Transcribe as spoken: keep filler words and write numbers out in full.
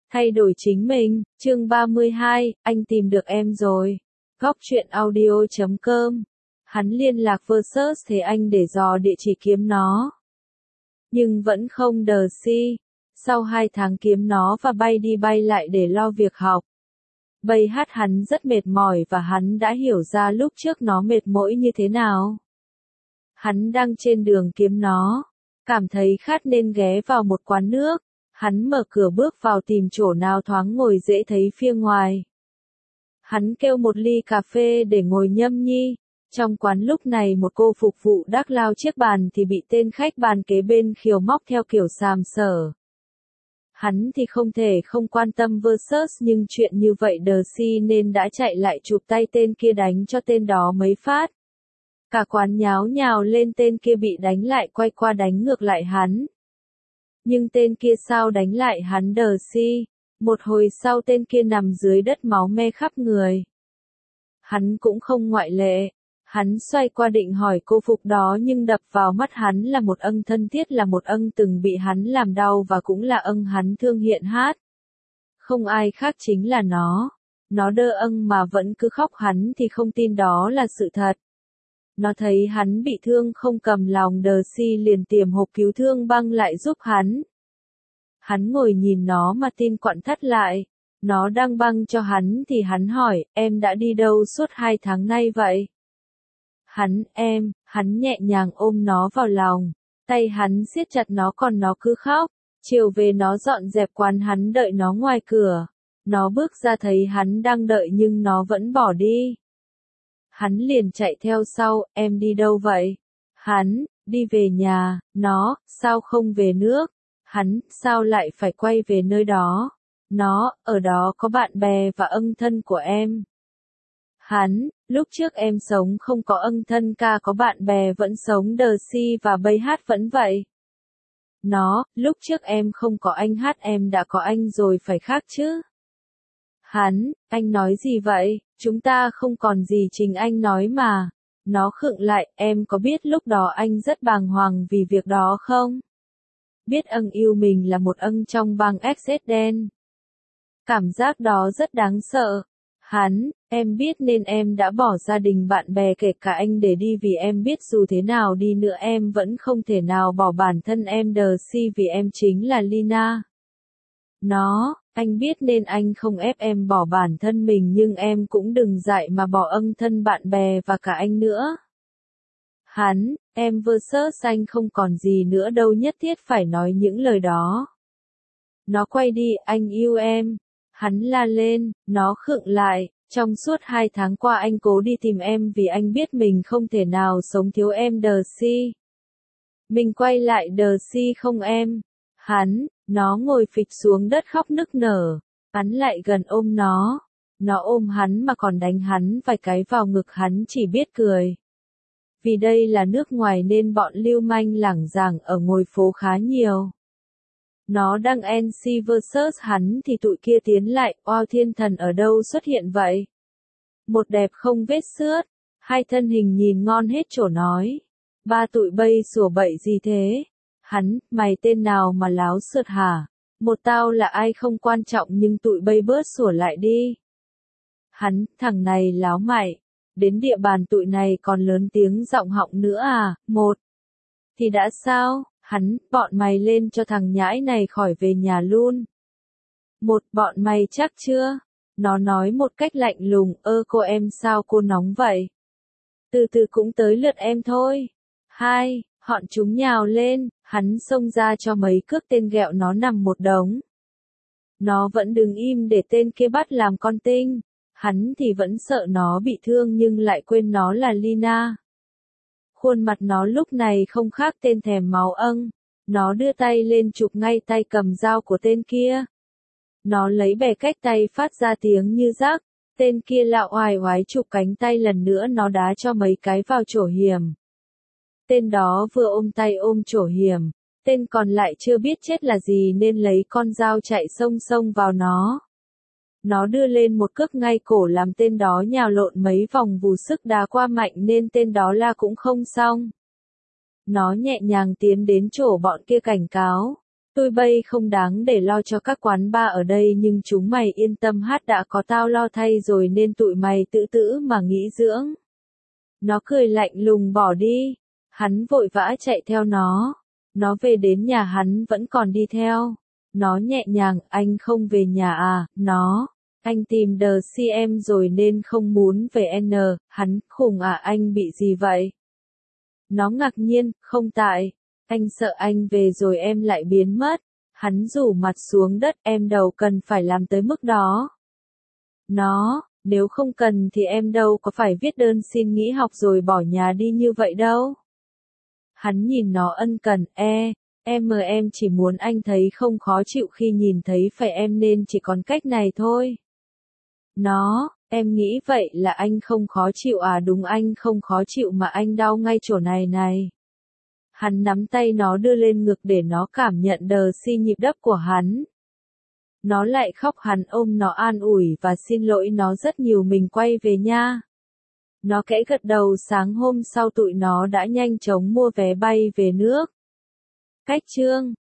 Thay đổi chính mình, chương ba mươi hai, anh tìm được em rồi. Góc truyện audio chấm com. Hắn liên lạc Versus thế anh để dò địa chỉ kiếm nó. Nhưng vẫn không đờ si. Sau hai tháng kiếm nó và bay đi bay lại để lo việc học. Bây hát hắn rất mệt mỏi và hắn đã hiểu ra lúc trước nó mệt mỏi như thế nào. Hắn đang trên đường kiếm nó. Cảm thấy khát nên ghé vào một quán nước. Hắn mở cửa bước vào tìm chỗ nào thoáng ngồi dễ thấy phía ngoài. Hắn kêu một ly cà phê để ngồi nhâm nhi. Trong quán lúc này một cô phục vụ đắc lao chiếc bàn thì bị tên khách bàn kế bên khiêu móc theo kiểu sàm sờ. Hắn thì không thể không quan tâm Versus nhưng chuyện như vậy đờ si nên đã chạy lại chụp tay tên kia đánh cho tên đó mấy phát. Cả quán nháo nhào lên tên kia bị đánh lại quay qua đánh ngược lại hắn. Nhưng tên kia sao đánh lại hắn đờ si. Một hồi sau tên kia nằm dưới đất máu me khắp người. Hắn cũng không ngoại lệ. Hắn xoay qua định hỏi cô phục đó nhưng đập vào mắt hắn là một ân thân thiết, là một ân từng bị hắn làm đau và cũng là ân hắn thương hiện hát. Không ai khác chính là nó. Nó đơ ân mà vẫn cứ khóc, hắn thì không tin đó là sự thật. Nó thấy hắn bị thương không cầm lòng đờ si liền tìm hộp cứu thương băng lại giúp hắn. Hắn ngồi nhìn nó mà tin quặn thắt lại. Nó đang băng cho hắn thì hắn hỏi, em đã đi đâu suốt hai tháng nay vậy? Hắn, em, hắn nhẹ nhàng ôm nó vào lòng. Tay hắn siết chặt nó còn nó cứ khóc. Chiều về nó dọn dẹp quán, hắn đợi nó ngoài cửa. Nó bước ra thấy hắn đang đợi nhưng nó vẫn bỏ đi. Hắn liền chạy theo sau, em đi đâu vậy? Hắn, đi về nhà. Nó, sao không về nước? Hắn, sao lại phải quay về nơi đó? Nó, ở đó có bạn bè và ân thân của em. Hắn, lúc trước em sống không có ân thân, ca có bạn bè vẫn sống đờ si và bây hát vẫn vậy. Nó, lúc trước em không có anh hát em đã có anh rồi phải khác chứ. Hắn, anh nói gì vậy, chúng ta không còn gì chính anh nói mà. Nó khựng lại, em có biết lúc đó anh rất bàng hoàng vì việc đó không? Biết ân yêu mình là một ân trong băng ích ét đen. Cảm giác đó rất đáng sợ. Hắn, em biết nên em đã bỏ gia đình bạn bè kể cả anh để đi vì em biết dù thế nào đi nữa em vẫn không thể nào bỏ bản thân em đờ si vì em chính là Lina. Nó, anh biết nên anh không ép em bỏ bản thân mình nhưng em cũng đừng dại mà bỏ ân thân bạn bè và cả anh nữa. Hắn, em Versus anh không còn gì nữa đâu nhất thiết phải nói những lời đó. Nó quay đi, anh yêu em. Hắn la lên, nó khựng lại, trong suốt hai tháng qua anh cố đi tìm em vì anh biết mình không thể nào sống thiếu em đờ si. Mình quay lại đờ si không em. Hắn, nó ngồi phịch xuống đất khóc nức nở. Hắn lại gần ôm nó. Nó ôm hắn mà còn đánh hắn vài cái vào ngực, hắn chỉ biết cười. Vì đây là nước ngoài nên bọn lưu manh lảng giảng ở ngồi phố khá nhiều. Nó đang en xê Versus hắn thì tụi kia tiến lại, oao thiên thần ở đâu xuất hiện vậy? Một đẹp không vết xước, hai thân hình nhìn ngon hết chỗ nói. Ba tụi bây sủa bậy gì thế? Hắn, mày tên nào mà láo sượt hả? Một tao là ai không quan trọng nhưng tụi bây bớt sủa lại đi. Hắn, thằng này láo mày. Đến địa bàn tụi này còn lớn tiếng giọng họng nữa à? Một. Thì đã sao? Hắn, bọn mày lên cho thằng nhãi này khỏi về nhà luôn. Một, bọn mày chắc chưa? Nó nói một cách lạnh lùng, ơ cô em sao cô nóng vậy? Từ từ cũng tới lượt em thôi. Hai, họ chúng nhào lên, hắn xông ra cho mấy cước tên ghẹo nó nằm một đống. Nó vẫn đứng im để tên kia bắt làm con tinh. Hắn thì vẫn sợ nó bị thương nhưng lại quên nó là Lina. Khuôn mặt nó lúc này không khác tên thèm máu ân. Nó đưa tay lên chụp ngay tay cầm dao của tên kia. Nó lấy bè cách tay phát ra tiếng như rác. Tên kia lạo oai oái chụp cánh tay lần nữa, nó đá cho mấy cái vào chỗ hiểm. Tên đó vừa ôm tay ôm chỗ hiểm. Tên còn lại chưa biết chết là gì nên lấy con dao chạy xông xông vào nó. Nó đưa lên một cước ngay cổ làm tên đó nhào lộn mấy vòng, vù sức đá qua mạnh nên tên đó la cũng không xong. Nó nhẹ nhàng tiến đến chỗ bọn kia cảnh cáo. Tôi bay không đáng để lo cho các quán bar ở đây nhưng chúng mày yên tâm hát đã có tao lo thay rồi nên tụi mày tự tử mà nghỉ dưỡng. Nó cười lạnh lùng bỏ đi. Hắn vội vã chạy theo nó. Nó về đến nhà hắn vẫn còn đi theo. Nó nhẹ nhàng, anh không về nhà à, nó. Anh tìm đờ xê em rồi nên không muốn về N, hắn, khùng à anh bị gì vậy? Nó ngạc nhiên, không tại. Anh sợ anh về rồi em lại biến mất. Hắn rủ mặt xuống đất, em đâu cần phải làm tới mức đó. Nó, nếu không cần thì em đâu có phải viết đơn xin nghỉ học rồi bỏ nhà đi như vậy đâu. Hắn nhìn nó ân cần, e, em mờ em chỉ muốn anh thấy không khó chịu khi nhìn thấy phải em nên chỉ còn cách này thôi. Nó, em nghĩ vậy là anh không khó chịu à đúng anh không khó chịu mà anh đau ngay chỗ này này. Hắn nắm tay nó đưa lên ngực để nó cảm nhận đờ si nhịp đập của hắn. Nó lại khóc hắn ôm nó an ủi và xin lỗi nó rất nhiều mình quay về nha. Nó khẽ gật đầu sáng hôm sau tụi nó đã nhanh chóng mua vé bay về nước. Cách chương